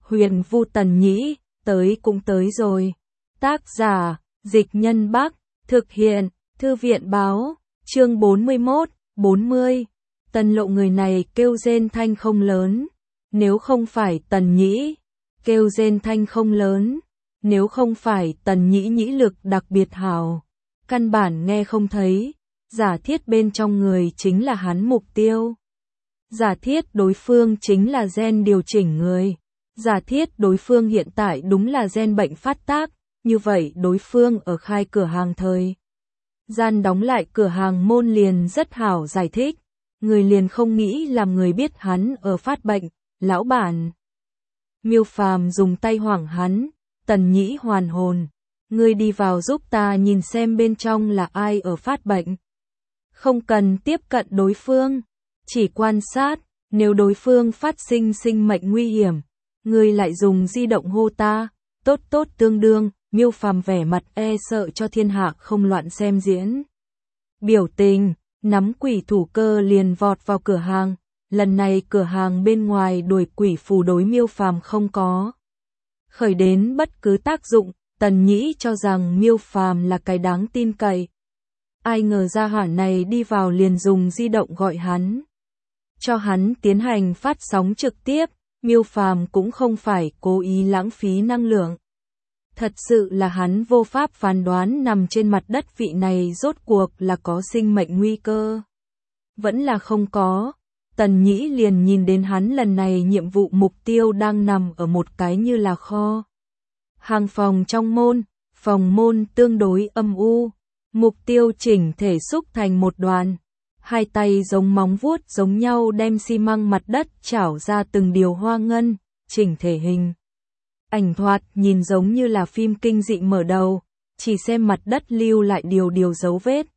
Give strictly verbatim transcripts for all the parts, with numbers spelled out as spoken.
Huyền Vu Tần Nhĩ, tới cũng tới rồi. Tác giả, Dịch Nhân Bắc, thực hiện, Thư viện Báo, chương bốn mươi mốt, bốn mươi. Tần Lộ người này kêu rên thanh không lớn, nếu không phải Tần Nhĩ, kêu rên thanh không lớn, nếu không phải Tần Nhĩ nhĩ lực đặc biệt hảo, căn bản nghe không thấy, giả thiết bên trong người chính là hắn mục tiêu. Giả thiết đối phương chính là gen điều chỉnh người, giả thiết đối phương hiện tại đúng là gen bệnh phát tác, như vậy đối phương ở khai cửa hàng thời gian đóng lại cửa hàng môn liền rất hảo giải thích, người liền không nghĩ làm người biết hắn ở phát bệnh, lão bản. Miêu Phàm dùng tay hoảng hắn, Tần Nhĩ hoàn hồn, ngươi đi vào giúp ta nhìn xem bên trong là ai ở phát bệnh. Không cần tiếp cận đối phương, chỉ quan sát, nếu đối phương phát sinh sinh mệnh nguy hiểm, ngươi lại dùng di động hô ta, tốt tốt tương đương. Miêu Phàm vẻ mặt e sợ cho thiên hạ không loạn xem diễn. Biểu tình, nắm quỷ thủ cơ liền vọt vào cửa hàng, lần này cửa hàng bên ngoài đuổi quỷ phù đối Miêu Phàm không có khởi đến bất cứ tác dụng, Tần Nhĩ cho rằng Miêu Phàm là cái đáng tin cậy. Ai ngờ ra hỏa này đi vào liền dùng di động gọi hắn, cho hắn tiến hành phát sóng trực tiếp, Miêu Phàm cũng không phải cố ý lãng phí năng lượng. Thật sự là hắn vô pháp phán đoán nằm trên mặt đất vị này rốt cuộc là có sinh mệnh nguy cơ. Vẫn là không có. Tần Nhĩ liền nhìn đến hắn lần này nhiệm vụ mục tiêu đang nằm ở một cái như là kho hàng phòng trong môn, phòng môn tương đối âm u, mục tiêu chỉnh thể xúc thành một đoàn, hai tay giống móng vuốt giống nhau đem xi măng mặt đất chảo ra từng điều hoa ngân, chỉnh thể hình. Ảnh thoạt nhìn giống như là phim kinh dị mở đầu, chỉ xem mặt đất lưu lại điều điều dấu vết.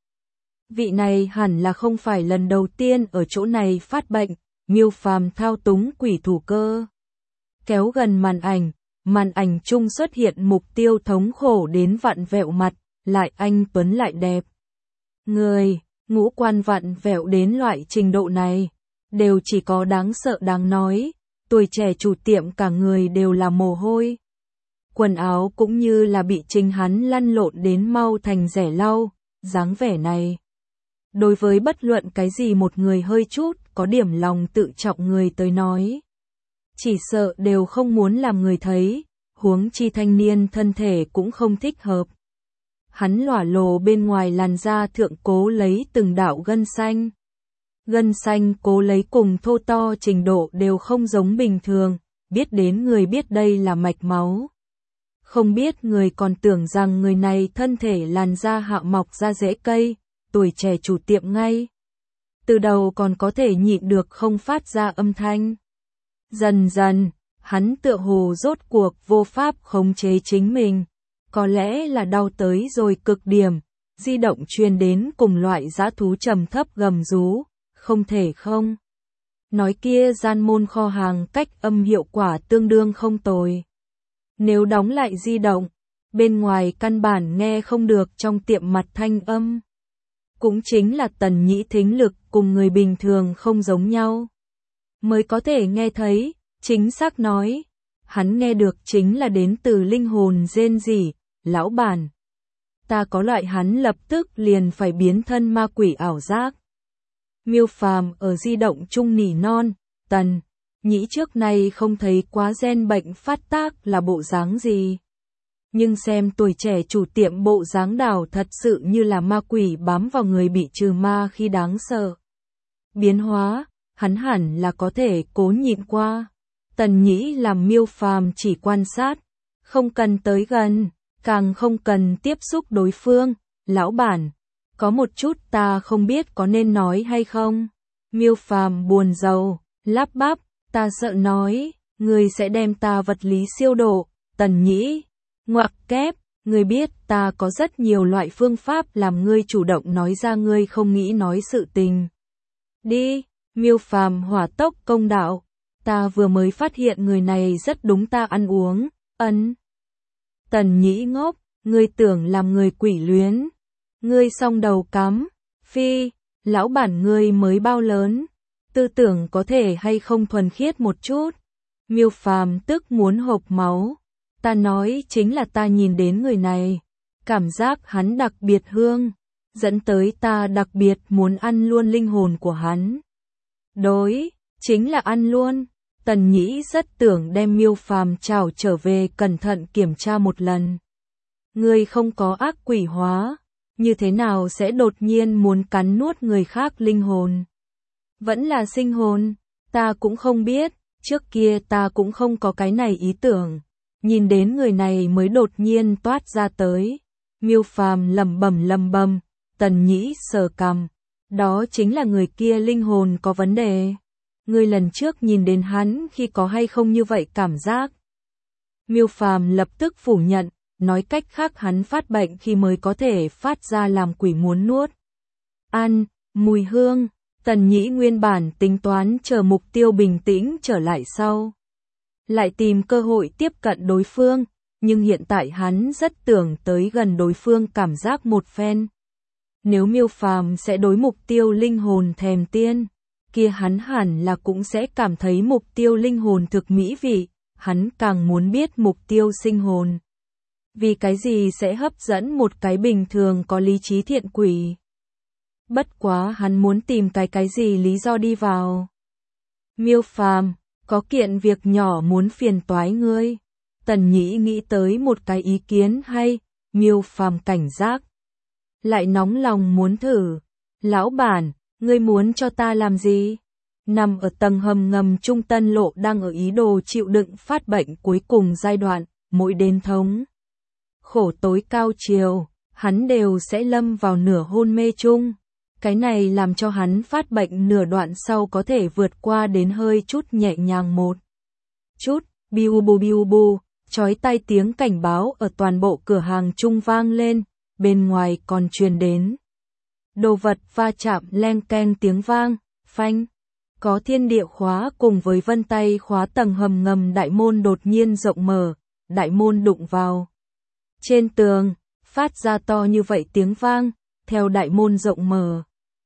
Vị này hẳn là không phải lần đầu tiên ở chỗ này phát bệnh, Miêu Phàm thao túng quỷ thủ cơ. Kéo gần màn ảnh, màn ảnh chung xuất hiện mục tiêu thống khổ đến vặn vẹo mặt, lại anh tuấn lại đẹp. Người, ngũ quan vặn vẹo đến loại trình độ này, đều chỉ có đáng sợ đáng nói. Tuổi trẻ chủ tiệm cả người đều là mồ hôi. Quần áo cũng như là bị chính hắn lăn lộn đến mau thành rẻ lau, dáng vẻ này. Đối với bất luận cái gì một người hơi chút có điểm lòng tự trọng người tới nói, chỉ sợ đều không muốn làm người thấy, huống chi thanh niên thân thể cũng không thích hợp. Hắn lỏa lồ bên ngoài làn da thượng cố lấy từng đạo gân xanh. Gân xanh cố lấy cùng thô to trình độ đều không giống bình thường, biết đến người biết đây là mạch máu. Không biết người còn tưởng rằng người này thân thể làn da hạ mọc ra rễ cây, tuổi trẻ chủ tiệm ngay. Từ đầu còn có thể nhịn được không phát ra âm thanh. Dần dần, hắn tựa hồ rốt cuộc vô pháp khống chế chính mình, có lẽ là đau tới rồi cực điểm, di động truyền đến cùng loại dã thú trầm thấp gầm rú. Không thể không. Nói kia gian môn kho hàng cách âm hiệu quả tương đương không tồi. Nếu đóng lại di động, bên ngoài căn bản nghe không được trong tiệm mặt thanh âm. Cũng chính là Tần Nhĩ thính lực cùng người bình thường không giống nhau. Mới có thể nghe thấy, chính xác nói. Hắn nghe được chính là đến từ linh hồn rên rỉ, lão bản. Ta có loại hắn lập tức liền phải biến thân ma quỷ ảo giác. Miêu Phàm ở di động chung nỉ non, Tần Nhĩ trước nay không thấy quá gen bệnh phát tác là bộ dáng gì. Nhưng xem tuổi trẻ chủ tiệm bộ dáng đảo thật sự như là ma quỷ bám vào người bị trừ ma khi đáng sợ. Biến hóa, hắn hẳn là có thể cố nhịn qua. Tần Nhĩ làm Miêu Phàm chỉ quan sát, không cần tới gần, càng không cần tiếp xúc đối phương, lão bản. Có một chút ta không biết có nên nói hay không. Miêu Phàm buồn rầu, lắp bắp, ta sợ nói, người sẽ đem ta vật lý siêu độ. Tần Nhĩ, ngoặc kép, người biết ta có rất nhiều loại phương pháp làm ngươi chủ động nói ra ngươi không nghĩ nói sự tình. Đi, Miêu Phàm hỏa tốc công đạo, ta vừa mới phát hiện người này rất đúng ta ăn uống, ấn. Tần Nhĩ ngốc, ngươi tưởng làm người quỷ luyến. Ngươi song đầu cắm, phi, lão bản ngươi mới bao lớn, tư tưởng có thể hay không thuần khiết một chút. Miêu Phàm tức muốn hộc máu. Ta nói chính là ta nhìn đến người này, cảm giác hắn đặc biệt hương, dẫn tới ta đặc biệt muốn ăn luôn linh hồn của hắn. Đối, chính là ăn luôn. Tần Nhĩ rất tưởng đem Miêu Phàm trảo trở về cẩn thận kiểm tra một lần. Ngươi không có ác quỷ hóa, như thế nào sẽ đột nhiên muốn cắn nuốt người khác linh hồn? Vẫn là sinh hồn, ta cũng không biết, trước kia ta cũng không có cái này ý tưởng. Nhìn đến người này mới đột nhiên toát ra tới. Miêu Phàm lẩm bẩm lẩm bẩm, Tần Nhĩ sờ cằm, đó chính là người kia linh hồn có vấn đề. Ngươi lần trước nhìn đến hắn khi có hay không như vậy cảm giác? Miêu Phàm lập tức phủ nhận, nói cách khác hắn phát bệnh khi mới có thể phát ra làm quỷ muốn nuốt. Ăn, mùi hương. Tần Nhĩ nguyên bản tính toán chờ mục tiêu bình tĩnh trở lại sau, lại tìm cơ hội tiếp cận đối phương, nhưng hiện tại hắn rất tưởng tới gần đối phương cảm giác một phen. Nếu Miêu Phàm sẽ đối mục tiêu linh hồn thèm tiên, kia hắn hẳn là cũng sẽ cảm thấy mục tiêu linh hồn thực mỹ vị, hắn càng muốn biết mục tiêu sinh hồn. Vì cái gì sẽ hấp dẫn một cái bình thường có lý trí thiện quỷ? Bất quá hắn muốn tìm cái cái gì lý do đi vào. Miêu Phàm, có kiện việc nhỏ muốn phiền toái ngươi. Tần Nhĩ nghĩ tới một cái ý kiến hay, Miêu Phàm cảnh giác. Lại nóng lòng muốn thử. Lão bản, ngươi muốn cho ta làm gì? Nằm ở tầng hầm ngầm Trung Tân Lộ đang ở ý đồ chịu đựng phát bệnh cuối cùng giai đoạn, mỗi đến thống khổ tối cao chiều, hắn đều sẽ lâm vào nửa hôn mê chung. Cái này làm cho hắn phát bệnh nửa đoạn sau có thể vượt qua đến hơi chút nhẹ nhàng một chút. Biu bu biu bu, chói tai tiếng cảnh báo ở toàn bộ cửa hàng chung vang lên, bên ngoài còn truyền đến đồ vật va chạm leng keng tiếng vang, phanh. Có thiên địa khóa cùng với vân tay khóa tầng hầm ngầm đại môn đột nhiên rộng mở, đại môn đụng vào trên tường, phát ra to như vậy tiếng vang, theo đại môn rộng mở.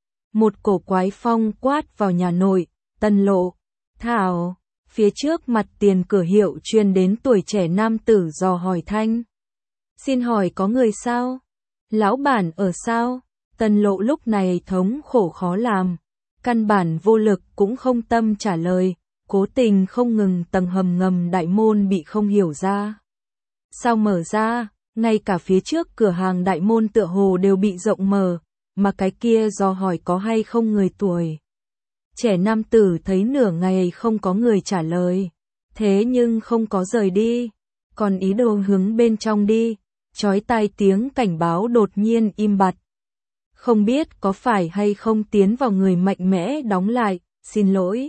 Một cổ quái phong quát vào nhà nội, Tân Lộ, Thảo, phía trước mặt tiền cửa hiệu truyền đến tuổi trẻ nam tử dò hỏi thanh. Xin hỏi có người sao? Lão bản ở sao? Tân Lộ lúc này thống khổ khó làm, căn bản vô lực cũng không tâm trả lời, cố tình không ngừng tầng hầm ngầm đại môn bị không hiểu ra. Sao mở ra, ngay cả phía trước cửa hàng đại môn tựa hồ đều bị rộng mở, mà cái kia do hỏi có hay không người tuổi. Trẻ nam tử thấy nửa ngày không có người trả lời, thế nhưng không có rời đi, còn ý đồ hướng bên trong đi, chói tai tiếng cảnh báo đột nhiên im bặt. Không biết có phải hay không tiến vào người mạnh mẽ đóng lại, xin lỗi.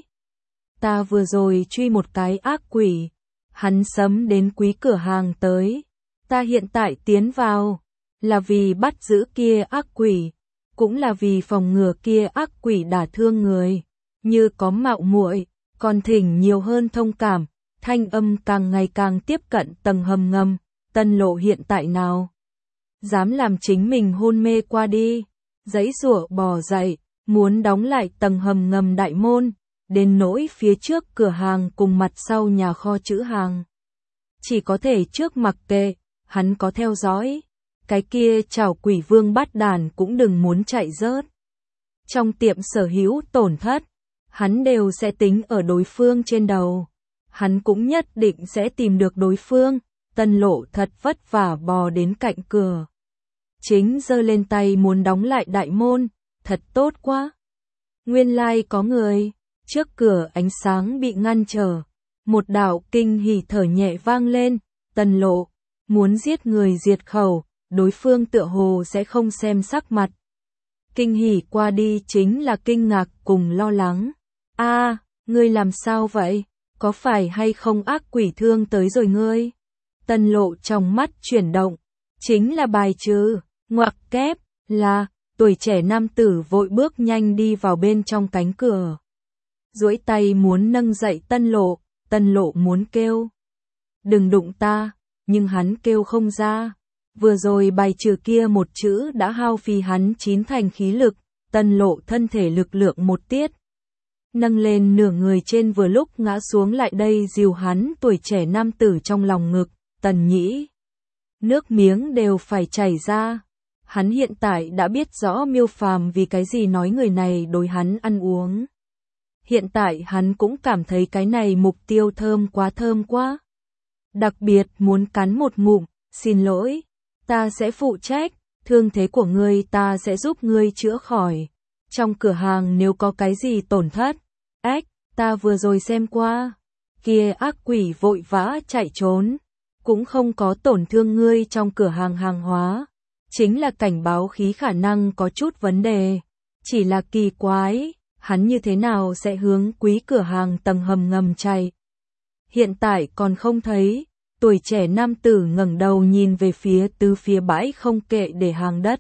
Ta vừa rồi truy một cái ác quỷ, hắn sấm đến quý cửa hàng tới. Ta hiện tại tiến vào, là vì bắt giữ kia ác quỷ, cũng là vì phòng ngừa kia ác quỷ đả thương người. Như có mạo muội, còn thỉnh nhiều hơn thông cảm, thanh âm càng ngày càng tiếp cận tầng hầm ngầm. Tân Lộ hiện tại nào dám làm chính mình hôn mê qua đi, giãy giụa bò dậy, muốn đóng lại tầng hầm ngầm đại môn, đến nỗi phía trước cửa hàng cùng mặt sau nhà kho trữ hàng. Chỉ có thể trước mặc kệ, hắn có theo dõi, cái kia chảo quỷ vương bắt đàn cũng đừng muốn chạy rớt. Trong tiệm sở hữu tổn thất, hắn đều sẽ tính ở đối phương trên đầu. Hắn cũng nhất định sẽ tìm được đối phương. Tân Lộ thật vất vả bò đến cạnh cửa. Chính giơ lên tay muốn đóng lại đại môn, thật tốt quá. Nguyên lai like có người, trước cửa ánh sáng bị ngăn trở. Một đạo kinh hỉ thở nhẹ vang lên, Tân Lộ, muốn giết người diệt khẩu, đối phương tựa hồ sẽ không xem sắc mặt. Kinh hỉ qua đi chính là kinh ngạc cùng lo lắng. A, à, ngươi làm sao vậy? Có phải hay không ác quỷ thương tới rồi ngươi? Tân Lộ trong mắt chuyển động, chính là bài trừ, ngoặc kép, là, tuổi trẻ nam tử vội bước nhanh đi vào bên trong cánh cửa. Duỗi tay muốn nâng dậy Tân Lộ, Tân Lộ muốn kêu. Đừng đụng ta, nhưng hắn kêu không ra. Vừa rồi bài trừ kia một chữ đã hao phí hắn chín thành khí lực, Tân Lộ thân thể lực lượng một tiết. nâng lên nửa người trên vừa lúc ngã xuống lại đây dìu hắn tuổi trẻ nam tử trong lòng ngực, Tần Nhĩ. Nước miếng đều phải chảy ra. Hắn hiện tại đã biết rõ Miêu Phàm vì cái gì nói người này đối hắn ăn uống. Hiện tại hắn cũng cảm thấy cái này mục tiêu thơm quá thơm quá. Đặc biệt muốn cắn một ngụm, xin lỗi, ta sẽ phụ trách, thương thế của ngươi ta sẽ giúp ngươi chữa khỏi. Trong cửa hàng nếu có cái gì tổn thất, ếch, ta vừa rồi xem qua, kia ác quỷ vội vã chạy trốn, cũng không có tổn thương ngươi trong cửa hàng hàng hóa, chính là cảnh báo khí khả năng có chút vấn đề, chỉ là kỳ quái, hắn như thế nào sẽ hướng quý cửa hàng tầng hầm ngầm chạy. Hiện tại còn không thấy, tuổi trẻ nam tử ngẩng đầu nhìn về phía tứ phía bãi không kệ để hàng đất.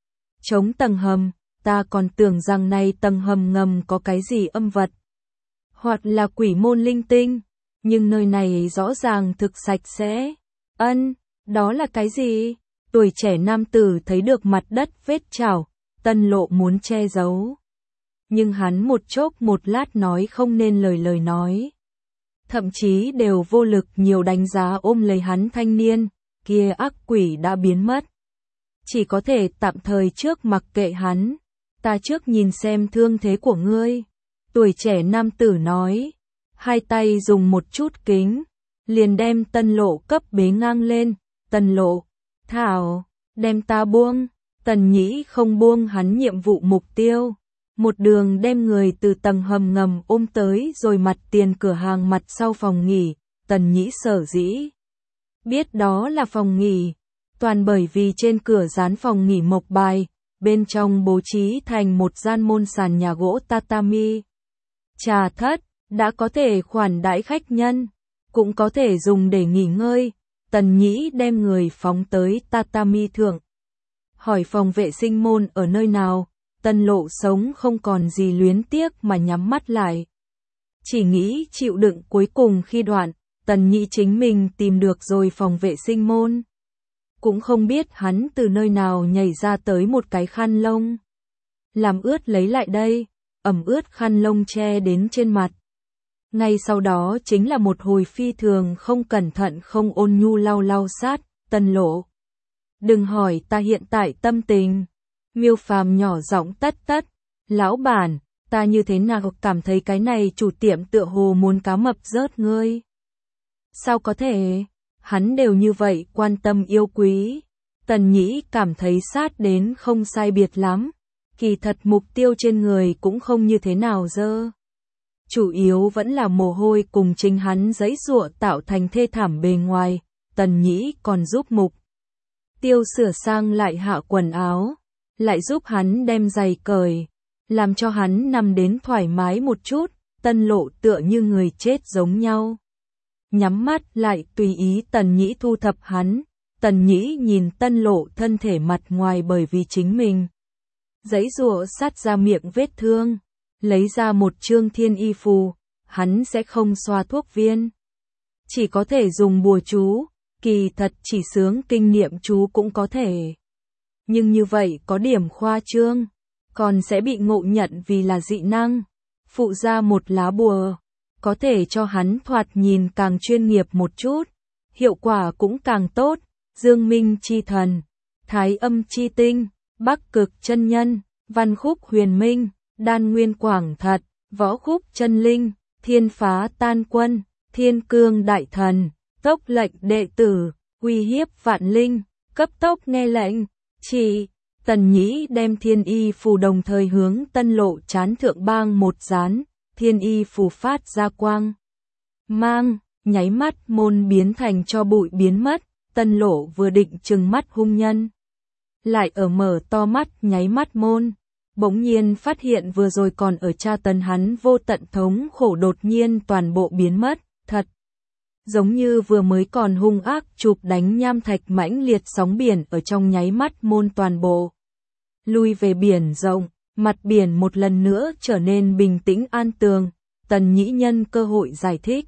Chống tầng hầm, ta còn tưởng rằng này tầng hầm ngầm có cái gì âm vật, hoặc là quỷ môn linh tinh, nhưng nơi này rõ ràng thực sạch sẽ. Ân, đó là cái gì? Tuổi trẻ nam tử thấy được mặt đất vết chảo, Tân Lộ muốn che giấu. Nhưng hắn một chốc một lát nói không nên lời lời nói. Thậm chí đều vô lực nhiều đánh giá ôm lấy hắn thanh niên, kia ác quỷ đã biến mất. Chỉ có thể tạm thời trước mặc kệ hắn, ta trước nhìn xem thương thế của ngươi. Tuổi trẻ nam tử nói, hai tay dùng một chút kính, liền đem Tân Lộ cấp bế ngang lên, Tân Lộ, thảo, đem ta buông, Tần Nhĩ không buông hắn nhiệm vụ mục tiêu. Một đường đem người từ tầng hầm ngầm ôm tới rồi mặt tiền cửa hàng mặt sau phòng nghỉ, Tần Nhĩ sở dĩ biết đó là phòng nghỉ, toàn bởi vì trên cửa dán phòng nghỉ mộc bài, bên trong bố trí thành một gian môn sàn nhà gỗ tatami. Trà thất, đã có thể khoản đãi khách nhân, cũng có thể dùng để nghỉ ngơi, Tần Nhĩ đem người phóng tới tatami thượng. Hỏi phòng vệ sinh môn ở nơi nào? Tân Lộ sống không còn gì luyến tiếc mà nhắm mắt lại. Chỉ nghĩ chịu đựng cuối cùng khi đoạn, Tần Nhĩ chính mình tìm được rồi phòng vệ sinh môn. Cũng không biết hắn từ nơi nào nhảy ra tới một cái khăn lông. Làm ướt lấy lại đây, ẩm ướt khăn lông che đến trên mặt. Ngay sau đó chính là một hồi phi thường không cẩn thận không ôn nhu lau lau sát, Tân Lộ. Đừng hỏi ta hiện tại tâm tình. Miêu Phàm nhỏ giọng tất tất, lão bản, ta như thế nào cảm thấy cái này chủ tiệm tựa hồ muốn cá mập rớt ngươi. Sao có thể, hắn đều như vậy quan tâm yêu quý. Tần Nhĩ cảm thấy sát đến không sai biệt lắm, kỳ thật mục tiêu trên người cũng không như thế nào dơ. Chủ yếu vẫn là mồ hôi cùng chính hắn giấy giụa tạo thành thê thảm bề ngoài, Tần Nhĩ còn giúp mục tiêu sửa sang lại hạ quần áo. Lại giúp hắn đem giày cởi, làm cho hắn nằm đến thoải mái một chút, Tân Lộ tựa như người chết giống nhau. Nhắm mắt lại tùy ý Tần Nhĩ thu thập hắn, Tần Nhĩ nhìn Tân Lộ thân thể mặt ngoài bởi vì chính mình. Giấy rùa sát ra miệng vết thương, lấy ra một chương thiên y phù, hắn sẽ không xoa thuốc viên. Chỉ có thể dùng bùa chú, kỳ thật chỉ sướng kinh niệm chú cũng có thể. Nhưng như vậy có điểm khoa trương, còn sẽ bị ngộ nhận vì là dị năng. Phụ ra một lá bùa, có thể cho hắn thoạt nhìn càng chuyên nghiệp một chút, hiệu quả cũng càng tốt. Dương Minh chi thần, Thái Âm chi tinh, Bắc Cực chân nhân, Văn Khúc huyền minh, Đan Nguyên quảng thật, Võ Khúc chân linh, Thiên phá tan quân, Thiên cương đại thần, tốc lệnh đệ tử, uy hiếp vạn linh, cấp tốc nghe lệnh. Chỉ, Tần Nhĩ đem thiên y phù đồng thời hướng Tân Lộ chán thượng bang một dán, thiên y phù phát ra quang. Mang, nháy mắt môn biến thành cho bụi biến mất, Tân Lộ vừa định trừng mắt hung nhân. Lại ở mở to mắt nháy mắt môn, bỗng nhiên phát hiện vừa rồi còn ở tra tấn hắn vô tận thống khổ đột nhiên toàn bộ biến mất, thật. Giống như vừa mới còn hung ác chụp đánh nham thạch mãnh liệt sóng biển ở trong nháy mắt môn toàn bộ. Lui về biển rộng, mặt biển một lần nữa trở nên bình tĩnh an tường, Tần Nhĩ nhân cơ hội giải thích.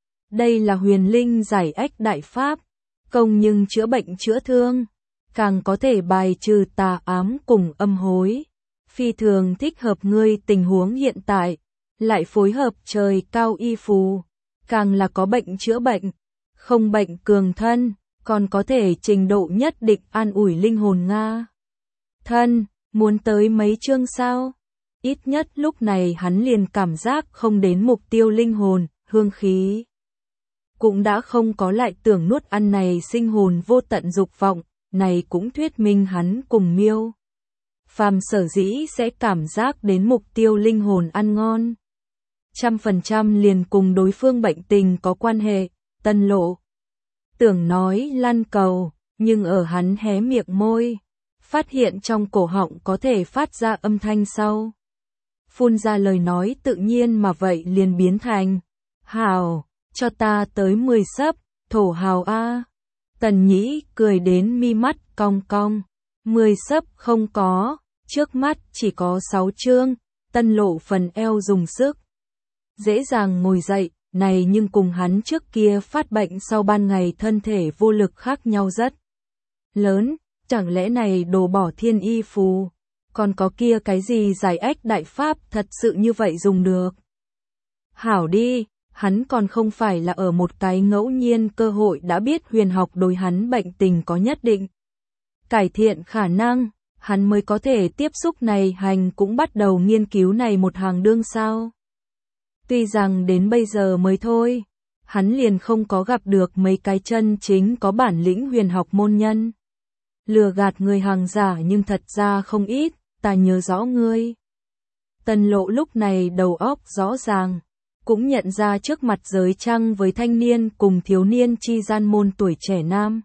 Đây là huyền linh giải ách đại pháp, công nhưng chữa bệnh chữa thương, càng có thể bài trừ tà ám cùng âm hối. Phi thường thích hợp ngươi tình huống hiện tại, lại phối hợp trời cao y phù, càng là có bệnh chữa bệnh, không bệnh cường thân, còn có thể trình độ nhất định an ủi linh hồn Nga. Thân, muốn tới mấy chương sao? Ít nhất lúc này hắn liền cảm giác không đến mục tiêu linh hồn, hương khí. Cũng đã không có lại tưởng nuốt ăn này sinh hồn vô tận dục vọng, này cũng thuyết minh hắn cùng Miêu Phàm sở dĩ sẽ cảm giác đến mục tiêu linh hồn ăn ngon. Trăm phần trăm liền cùng đối phương bệnh tình có quan hệ, Tân Lộ. Tưởng nói lăn cầu, nhưng ở hắn hé miệng môi, phát hiện trong cổ họng có thể phát ra âm thanh sau. Phun ra lời nói tự nhiên mà vậy liền biến thành, hào, cho ta tới mười sấp, thổ hào a. Tần Nhĩ cười đến mi mắt cong cong, mười sấp không có, trước mắt chỉ có sáu chương, Tân Lộ phần eo dùng sức. Dễ dàng ngồi dậy, này nhưng cùng hắn trước kia phát bệnh sau ban ngày thân thể vô lực khác nhau rất lớn, chẳng lẽ này đồ bỏ thiên y phù, còn có kia cái gì giải ách đại pháp thật sự như vậy dùng được. Hảo đi, hắn còn không phải là ở một cái ngẫu nhiên cơ hội đã biết huyền học đối hắn bệnh tình có nhất định cải thiện khả năng, hắn mới có thể tiếp xúc này hành cũng bắt đầu nghiên cứu này một hàng đương sao. Tuy rằng đến bây giờ mới thôi, hắn liền không có gặp được mấy cái chân chính có bản lĩnh huyền học môn nhân. Lừa gạt người hàng giả nhưng thật ra không ít, ta nhớ rõ ngươi. Tân Lộ lúc này đầu óc rõ ràng, cũng nhận ra trước mặt giới trăng với thanh niên cùng thiếu niên chi gian môn tuổi trẻ nam.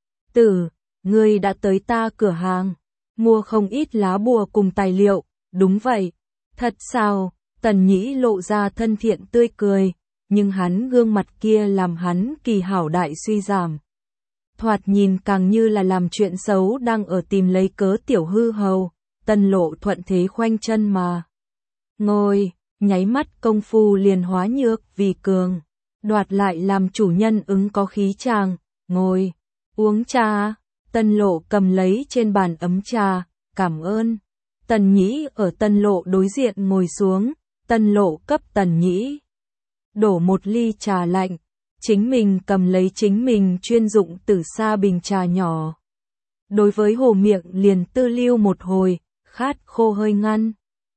Tử, ngươi đã tới ta cửa hàng, mua không ít lá bùa cùng tài liệu, đúng vậy. Thật sao? Tần Nhĩ lộ ra thân thiện tươi cười, nhưng hắn gương mặt kia làm hắn kỳ hảo đại suy giảm. Thoạt nhìn càng như là làm chuyện xấu đang ở tìm lấy cớ tiểu hư hầu, Tân Lộ thuận thế khoanh chân mà. Ngồi, nháy mắt công phu liền hóa nhược vì cường, đoạt lại làm chủ nhân ứng có khí chàng, ngồi, uống trà, Tân Lộ cầm lấy trên bàn ấm trà, cảm ơn. Tần Nhĩ ở Tân Lộ đối diện ngồi xuống, Tân Lộ cấp Tần Nhĩ đổ một ly trà lạnh, chính mình cầm lấy chính mình chuyên dụng tử sa bình trà nhỏ. Đối với hồ miệng liền tư lưu một hồi, khát khô hơi ngăn.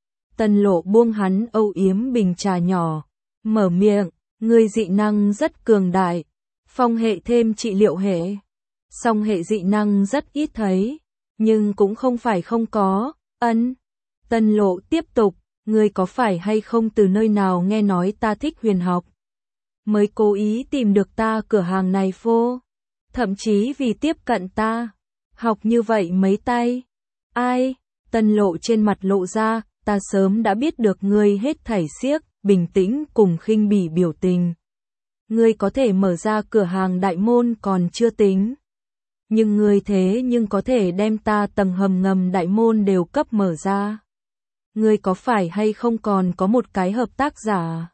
Tân Lộ buông hắn âu yếm bình trà nhỏ, mở miệng, ngươi dị năng rất cường đại, phong hệ thêm trị liệu hệ. Song hệ dị năng rất ít thấy, nhưng cũng không phải không có, ân. Tân Lộ tiếp tục, ngươi có phải hay không từ nơi nào nghe nói ta thích huyền học, mới cố ý tìm được ta cửa hàng này phô, thậm chí vì tiếp cận ta, học như vậy mấy tay. Ai? Tân Lộ trên mặt lộ ra, ta sớm đã biết được ngươi hết thảy siếc, bình tĩnh cùng khinh bỉ biểu tình. Ngươi có thể mở ra cửa hàng đại môn còn chưa tính. Nhưng ngươi thế nhưng có thể đem ta tầng hầm ngầm đại môn đều cấp mở ra. Ngươi có phải hay không còn có một cái hợp tác giả?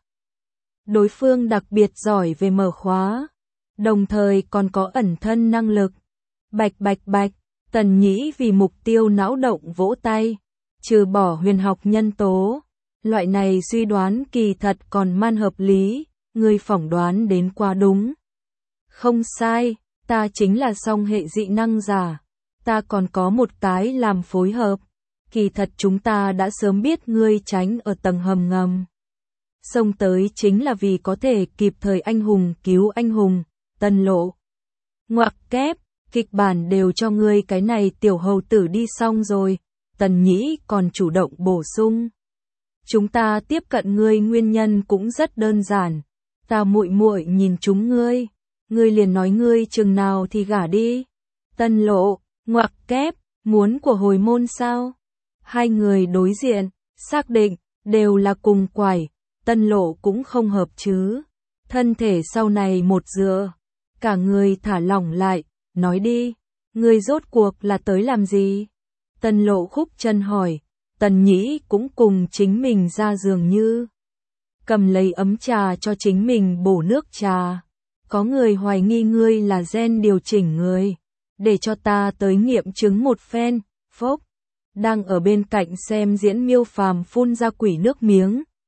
Đối phương đặc biệt giỏi về mở khóa, đồng thời còn có ẩn thân năng lực. Bạch bạch bạch, Tần Nhĩ vì mục tiêu não động vỗ tay, trừ bỏ huyền học nhân tố. Loại này suy đoán kỳ thật còn man hợp lý, ngươi phỏng đoán đến quá đúng. Không sai, ta chính là song hệ dị năng giả, ta còn có một cái làm phối hợp. Kỳ thật chúng ta đã sớm biết ngươi tránh ở tầng hầm ngầm. Xông tới chính là vì có thể kịp thời anh hùng cứu anh hùng, Tân Lộ. Ngoặc kép, kịch bản đều cho ngươi cái này tiểu hầu tử đi xong rồi, Tần Nhĩ còn chủ động bổ sung. Chúng ta tiếp cận ngươi nguyên nhân cũng rất đơn giản, ta muội muội nhìn chúng ngươi, ngươi liền nói ngươi chừng nào thì gả đi. Tân Lộ, ngoặc kép, muốn của hồi môn sao? Hai người đối diện, xác định, đều là cùng quải, Tân Lộ cũng không hợp chứ. Thân thể sau này một dựa, cả người thả lỏng lại, nói đi, ngươi rốt cuộc là tới làm gì? Tân Lộ khúc chân hỏi, Tần Nhĩ cũng cùng chính mình ra giường như. Cầm lấy ấm trà cho chính mình bổ nước trà. Có người hoài nghi ngươi là gen điều chỉnh người, để cho ta tới nghiệm chứng một phen, phốc. Đang ở bên cạnh xem diễn Miêu Phàm phun ra quỷ nước miếng,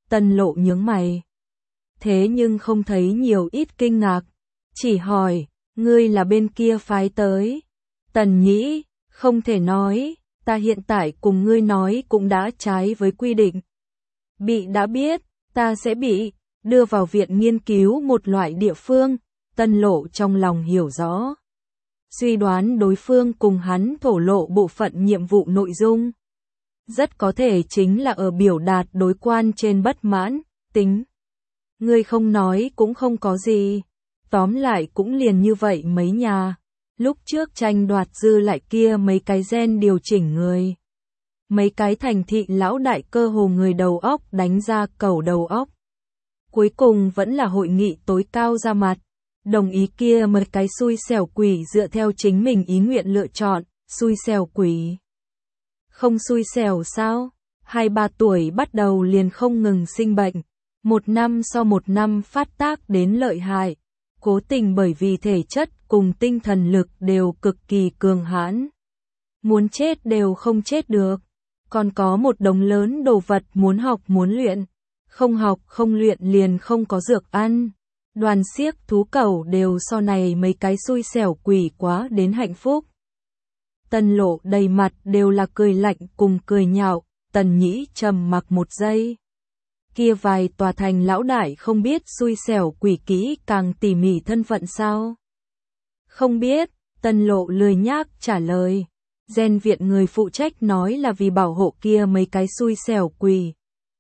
Tân Lộ nhướng mày. Thế nhưng không thấy nhiều ít kinh ngạc. Chỉ hỏi, ngươi là bên kia phái tới. Tần Nhĩ, không thể nói, ta hiện tại cùng ngươi nói cũng đã trái với quy định. Bị đã biết, ta sẽ bị đưa vào viện nghiên cứu một loại địa phương. Tân Lộ trong lòng hiểu rõ. Suy đoán đối phương cùng hắn thổ lộ bộ phận nhiệm vụ nội dung. Rất có thể chính là ở biểu đạt đối quan trên bất mãn, tính. Ngươi không nói cũng không có gì. Tóm lại cũng liền như vậy mấy nhà. Lúc trước tranh đoạt dư lại kia mấy cái gen điều chỉnh người. Mấy cái thành thị lão đại cơ hồ người đầu óc đánh ra cầu đầu óc. Cuối cùng vẫn là hội nghị tối cao ra mặt. Đồng ý kia một cái xui xẻo quỷ dựa theo chính mình ý nguyện lựa chọn, xui xẻo quỷ. Không xui xẻo sao? Hai ba tuổi bắt đầu liền không ngừng sinh bệnh. Một năm sau một năm phát tác đến lợi hại. Cố tình bởi vì thể chất cùng tinh thần lực đều cực kỳ cường hãn. Muốn chết đều không chết được. Còn có một đống lớn đồ vật muốn học muốn luyện. Không học không luyện liền không có dược ăn. Đoàn xiếc thú cẩu đều so này mấy cái xui xẻo quỷ quá đến hạnh phúc. Tân Lộ đầy mặt đều là cười lạnh cùng cười nhạo. Tần Nhĩ trầm mặc một giây. Kia vài tòa thành lão đại không biết xui xẻo quỷ kỹ càng tỉ mỉ thân phận sao? Không biết, Tân Lộ lười nhác trả lời. Gen viện người phụ trách nói là vì bảo hộ kia mấy cái xui xẻo quỷ.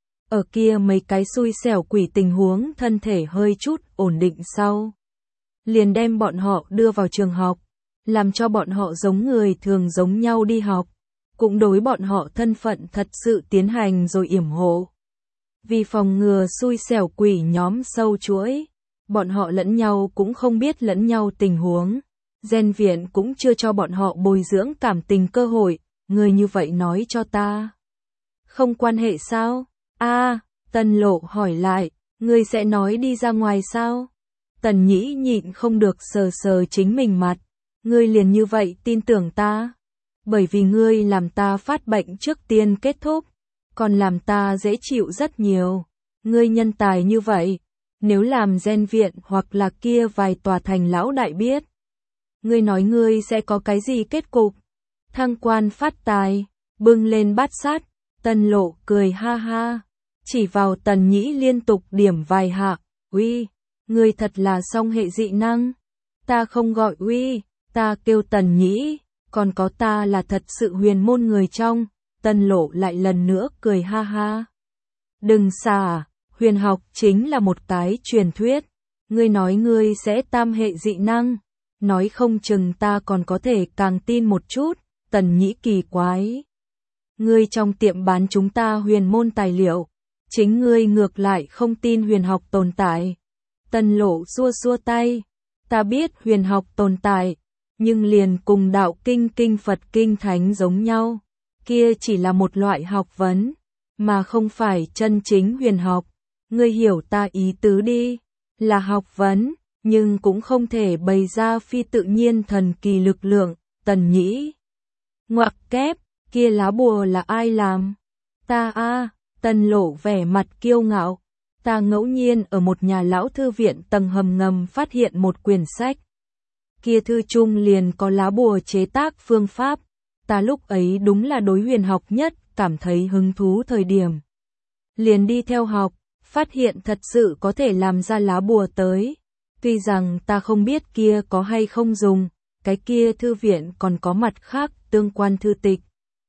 Ở kia mấy cái xui xẻo quỷ tình huống thân thể hơi chút ổn định sau. Liền đem bọn họ đưa vào trường học, làm cho bọn họ giống người thường giống nhau đi học. Cũng đối bọn họ thân phận thật sự tiến hành rồi yểm hộ. Vì phòng ngừa xui xẻo quỷ nhóm sâu chuỗi, bọn họ lẫn nhau cũng không biết lẫn nhau tình huống. Gen viện cũng chưa cho bọn họ bồi dưỡng cảm tình cơ hội, người như vậy nói cho ta. Không quan hệ sao? A, Tân Lộ hỏi lại, ngươi sẽ nói đi ra ngoài sao? Tần Nhĩ nhịn không được sờ sờ chính mình mặt, ngươi liền như vậy tin tưởng ta. Bởi vì ngươi làm ta phát bệnh trước tiên kết thúc, còn làm ta dễ chịu rất nhiều. Ngươi nhân tài như vậy, nếu làm gen viện hoặc là kia vài tòa thành lão đại biết. Ngươi nói ngươi sẽ có cái gì kết cục? Thăng quan phát tài, bưng lên bát sát, Tân Lộ cười ha ha. Chỉ vào Tần Nhĩ liên tục điểm vài hạ, uy, ngươi thật là song hệ dị năng. Ta không gọi uy, ta kêu Tần Nhĩ, còn có ta là thật sự huyền môn người trong. Tân Lộ lại lần nữa cười ha ha. Đừng xả, huyền học chính là một cái truyền thuyết. Ngươi nói ngươi sẽ tam hệ dị năng, nói không chừng ta còn có thể càng tin một chút. Tần Nhĩ kỳ quái. Ngươi trong tiệm bán chúng ta huyền môn tài liệu, chính ngươi ngược lại không tin huyền học tồn tại. Tân Lộ xua xua tay. Ta biết huyền học tồn tại, nhưng liền cùng đạo kinh kinh Phật kinh thánh giống nhau. Kia chỉ là một loại học vấn, mà không phải chân chính huyền học. Ngươi hiểu ta ý tứ đi, là học vấn, nhưng cũng không thể bày ra phi tự nhiên thần kỳ lực lượng. Tần Nhĩ ngoặc kép, kia lá bùa là ai làm? Ta a. Tân Lộ vẻ mặt kiêu ngạo. Ta ngẫu nhiên ở một nhà lão thư viện tầng hầm ngầm phát hiện một quyển sách. Kia thư chung liền có lá bùa chế tác phương pháp. Ta lúc ấy đúng là đối huyền học nhất cảm thấy hứng thú thời điểm. Liền đi theo học, phát hiện thật sự có thể làm ra lá bùa tới. Tuy rằng ta không biết kia có hay không dùng, cái kia thư viện còn có mặt khác tương quan thư tịch.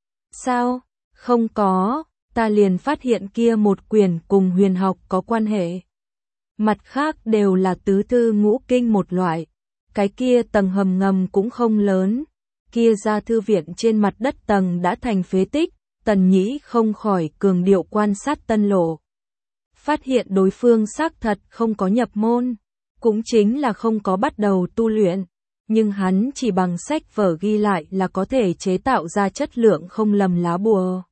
Sao? Không có, ta liền phát hiện kia một quyển cùng huyền học có quan hệ. Mặt khác đều là tứ thư ngũ kinh một loại. Cái kia tầng hầm ngầm cũng không lớn. Kia ra thư viện trên mặt đất tầng đã thành phế tích. Tần Nhĩ không khỏi cường điệu quan sát Tân Lộ. Phát hiện đối phương xác thật không có nhập môn, cũng chính là không có bắt đầu tu luyện, nhưng hắn chỉ bằng sách vở ghi lại là có thể chế tạo ra chất lượng không lầm lá bùa.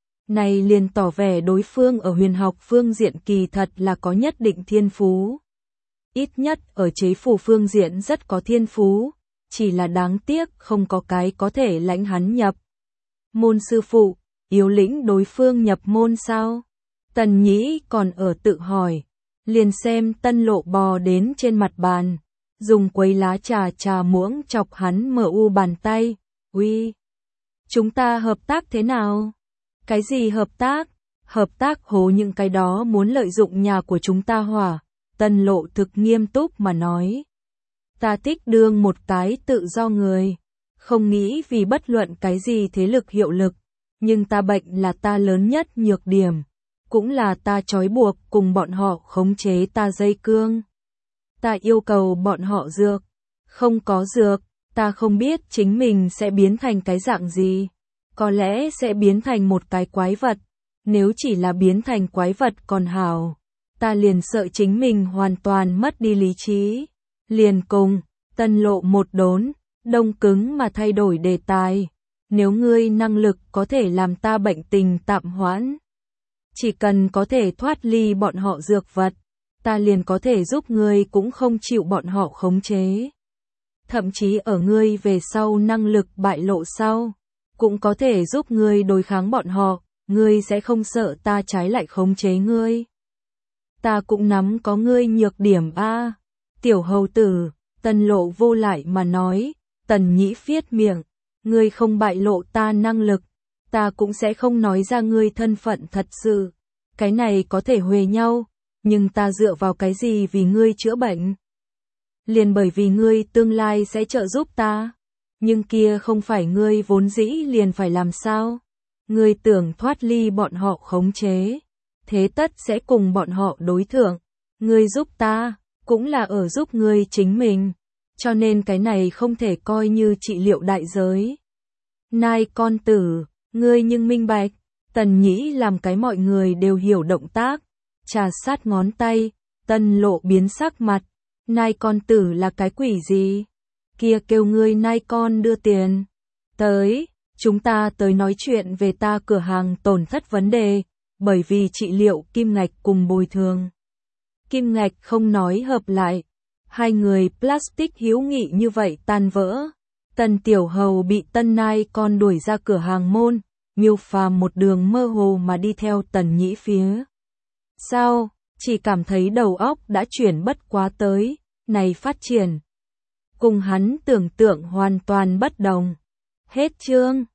Này liền tỏ vẻ đối phương ở huyền học phương diện kỳ thật là có nhất định thiên phú. Ít nhất ở chế phù phương diện rất có thiên phú, chỉ là đáng tiếc không có cái có thể lãnh hắn nhập môn sư phụ. Yếu lĩnh đối phương nhập môn sao? Tần Nhĩ còn ở tự hỏi, liền xem Tân Lộ bò đến trên mặt bàn, dùng quấy lá trà trà muỗng chọc hắn mờ u bàn tay, uy, chúng ta hợp tác thế nào? Cái gì hợp tác? Hợp tác hố những cái đó muốn lợi dụng nhà của chúng ta hỏa, Tân Lộ thực nghiêm túc mà nói. Ta thích đương một cái tự do người, không nghĩ vì bất luận cái gì thế lực hiệu lực, nhưng ta bệnh là ta lớn nhất nhược điểm, cũng là ta trói buộc cùng bọn họ khống chế ta dây cương. Ta yêu cầu bọn họ dược, không có dược, ta không biết chính mình sẽ biến thành cái dạng gì, có lẽ sẽ biến thành một cái quái vật, nếu chỉ là biến thành quái vật còn hảo, ta liền sợ chính mình hoàn toàn mất đi lý trí. Liền cùng, Tân Lộ một đốn, đông cứng mà thay đổi đề tài, nếu ngươi năng lực có thể làm ta bệnh tình tạm hoãn, chỉ cần có thể thoát ly bọn họ dược vật, ta liền có thể giúp ngươi cũng không chịu bọn họ khống chế. Thậm chí ở ngươi về sau năng lực bại lộ sau, cũng có thể giúp ngươi đối kháng bọn họ, ngươi sẽ không sợ ta trái lại khống chế ngươi. Ta cũng nắm có ngươi nhược điểm a. Tiểu hầu tử, Tân Lộ vô lại mà nói, Tần Nhĩ phiết miệng, ngươi không bại lộ ta năng lực, ta cũng sẽ không nói ra ngươi thân phận thật sự, cái này có thể huề nhau, nhưng ta dựa vào cái gì vì ngươi chữa bệnh? Liền bởi vì ngươi tương lai sẽ trợ giúp ta, nhưng kia không phải ngươi vốn dĩ liền phải làm sao? Ngươi tưởng thoát ly bọn họ khống chế, thế tất sẽ cùng bọn họ đối thượng, ngươi giúp ta, cũng là ở giúp ngươi chính mình, cho nên cái này không thể coi như trị liệu đại giới. Nai con tử, ngươi nhưng minh bạch, Tần Nhĩ làm cái mọi người đều hiểu động tác, trà sát ngón tay, Tân Lộ biến sắc mặt, nai con tử là cái quỷ gì? Kia kêu ngươi nai con đưa tiền. Tới, chúng ta tới nói chuyện về ta cửa hàng tổn thất vấn đề, bởi vì trị liệu kim ngạch cùng bồi thường. Kim ngạch không nói hợp lại, hai người plastic hữu nghị như vậy tan vỡ. Tần Tiểu Hầu bị Tân Nai con đuổi ra cửa hàng môn, Miêu Phàm một đường mơ hồ mà đi theo Tần Nhĩ phía sau, chỉ cảm thấy đầu óc đã chuyển bất quá tới, này phát triển. Cùng hắn tưởng tượng hoàn toàn bất đồng. Hết chương.